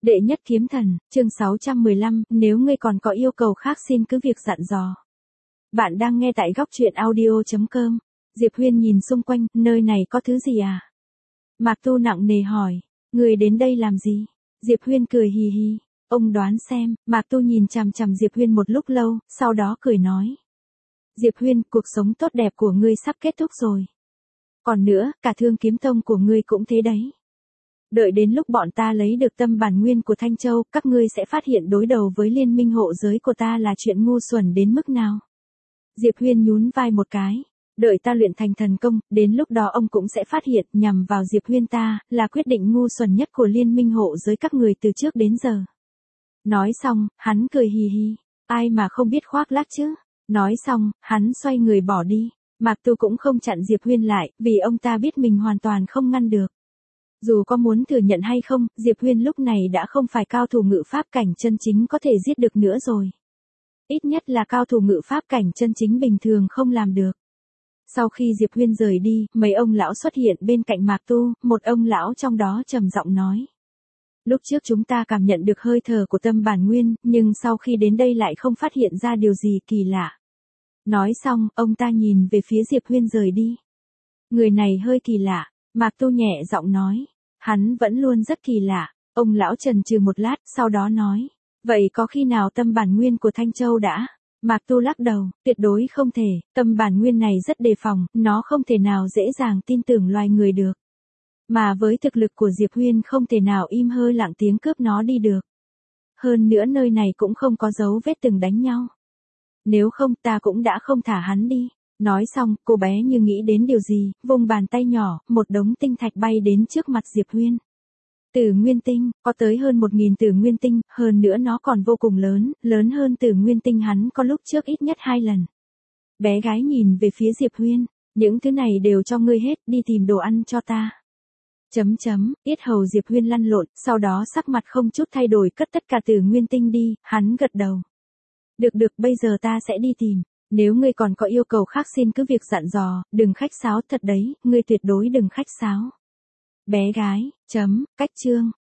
Đệ nhất kiếm thần, chương 615, nếu ngươi còn có yêu cầu khác xin cứ việc dặn dò. Bạn đang nghe tại góc truyện audio.com. Diệp Huyên nhìn xung quanh, nơi này có thứ gì à? Mạc Tu nặng nề hỏi, ngươi đến đây làm gì? Diệp Huyên cười hì hì, ông đoán xem. Mạc Tu nhìn chằm chằm Diệp Huyên một lúc lâu, sau đó cười nói. Diệp Huyên, cuộc sống tốt đẹp của ngươi sắp kết thúc rồi. Còn nữa, cả Thương Kiếm Tông của ngươi cũng thế đấy. Đợi đến lúc bọn ta lấy được tâm bản nguyên của Thanh Châu, các ngươi sẽ phát hiện đối đầu với liên minh hộ giới của ta là chuyện ngu xuẩn đến mức nào. Diệp Huyên nhún vai một cái. Đợi ta luyện thành thần công, đến lúc đó ông cũng sẽ phát hiện nhằm vào Diệp Huyên ta, là quyết định ngu xuẩn nhất của liên minh hộ giới các người từ trước đến giờ. Nói xong, hắn cười hì hì. Ai mà không biết khoác lác chứ. Nói xong, hắn xoay người bỏ đi. Mạc Tu cũng không chặn Diệp Huyên lại, vì ông ta biết mình hoàn toàn không ngăn được. Dù có muốn thừa nhận hay không, Diệp Huyên lúc này đã không phải cao thủ ngự pháp cảnh chân chính có thể giết được nữa rồi. Ít nhất là cao thủ ngự pháp cảnh chân chính bình thường không làm được. Sau khi Diệp Huyên rời đi, mấy ông lão xuất hiện bên cạnh Mạc Tu, một ông lão trong đó trầm giọng nói. Lúc trước chúng ta cảm nhận được hơi thở của tâm bản nguyên, nhưng sau khi đến đây lại không phát hiện ra điều gì kỳ lạ. Nói xong, ông ta nhìn về phía Diệp Huyên rời đi. Người này hơi kỳ lạ, Mạc Tu nhẹ giọng nói. Hắn vẫn luôn rất kỳ lạ. Ông lão chần chừ một lát, sau đó nói. Vậy có khi nào tâm bản nguyên của Thanh Châu đã? Mạc Tu lắc đầu, tuyệt đối không thể, tâm bản nguyên này rất đề phòng, nó không thể nào dễ dàng tin tưởng loài người được. Mà với thực lực của Diệp Huyên không thể nào im hơi lặng tiếng cướp nó đi được. Hơn nữa nơi này cũng không có dấu vết từng đánh nhau. Nếu không ta cũng đã không thả hắn đi. Nói xong, cô bé như nghĩ đến điều gì, vung bàn tay nhỏ, một đống tinh thạch bay đến trước mặt Diệp Huyên. Tử Nguyên Tinh, có tới hơn 1000 Tử Nguyên Tinh, hơn nữa nó còn vô cùng lớn, lớn hơn Tử Nguyên Tinh hắn có lúc trước ít nhất 2 lần. Bé gái nhìn về phía Diệp Huyên, những thứ này đều cho ngươi hết, đi tìm đồ ăn cho ta. Yết hầu Diệp Huyên lăn lộn, sau đó sắc mặt không chút thay đổi cất tất cả Tử Nguyên Tinh đi, hắn gật đầu. Được, bây giờ ta sẽ đi tìm. Nếu ngươi còn có yêu cầu khác xin cứ việc dặn dò, đừng khách sáo thật đấy, ngươi tuyệt đối đừng khách sáo. Bé gái, cách chương.